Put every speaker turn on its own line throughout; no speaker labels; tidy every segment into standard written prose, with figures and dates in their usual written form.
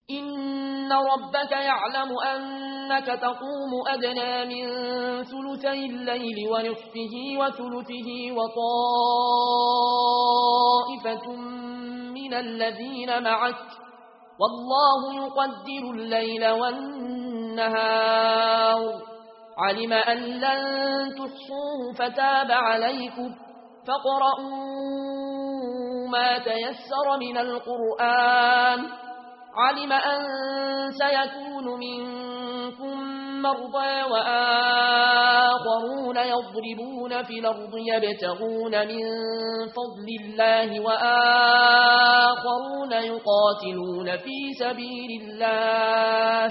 إن ربك يعلم أنك تقوم أدنى من ثلثي الليل ونصفه وثلثه وطائفة من الذين معك والله يقدر الليل والنهار علم أن لن تحصوه فتاب عليكم فاقرؤوا ما تيسر من القرآن علم أن سيكون منكم مرضى وآخرون يضربون في الأرض يبتغون من فضل الله وآخرون يقاتلون في سبيل الله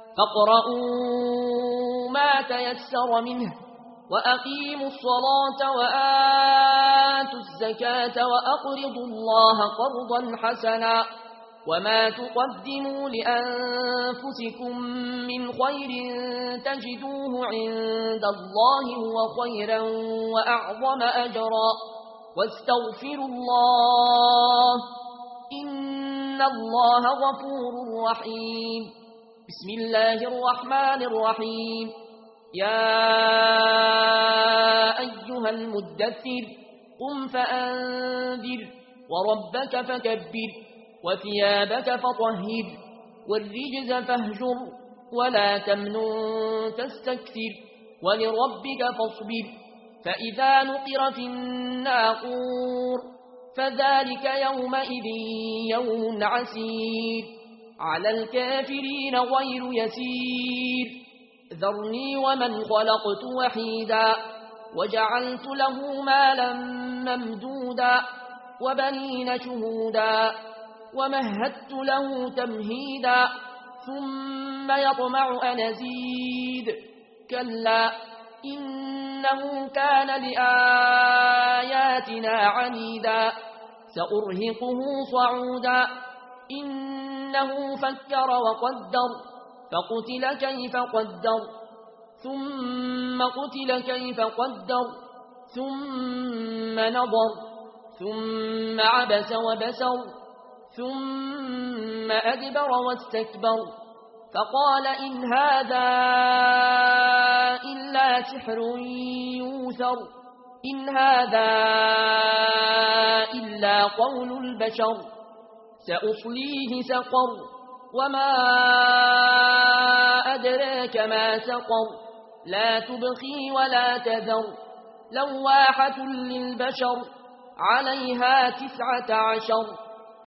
فاقرؤوا ما تيسر منه وأقيموا الصلاة وآتوا الزكاة وأقرضوا الله قرضا حسنا وما تقدموا لأنفسكم من خير تجدوه عند الله هو خيرا وأعظم أجرا واستغفروا الله إن الله غفور رحيم بسم الله الرحمن الرحيم يا أيها المدثر قم فأنذر وربك فكبر وثيابك فطهر والرجز فاهجر ولا تمنن تستكثر ولربك فاصبر فإذا نقر في الناقور فذلك يومئذ يوم عسير على الكافرين غير يسير ذرني ومن خلقت وحيدا وجعلت له مالا ممدودا وبنين شهودا ومهدت له تمهيدا ثم يطمع أن أزيد كلا إنه كان لآياتنا عنيدا سأرهقه صعودا إنه فكر وقدر فقتل كيف قدر ثم قتل كيف قدر ثم نظر ثم عبس وبسر ثم أدبر واستكبر فقال إن هذا إلا سحر يوثر إن هذا إلا قول البشر سأصليه سقر وما أدراك ما سقر لا تبقي ولا تذر لواحة للبشر عليها 19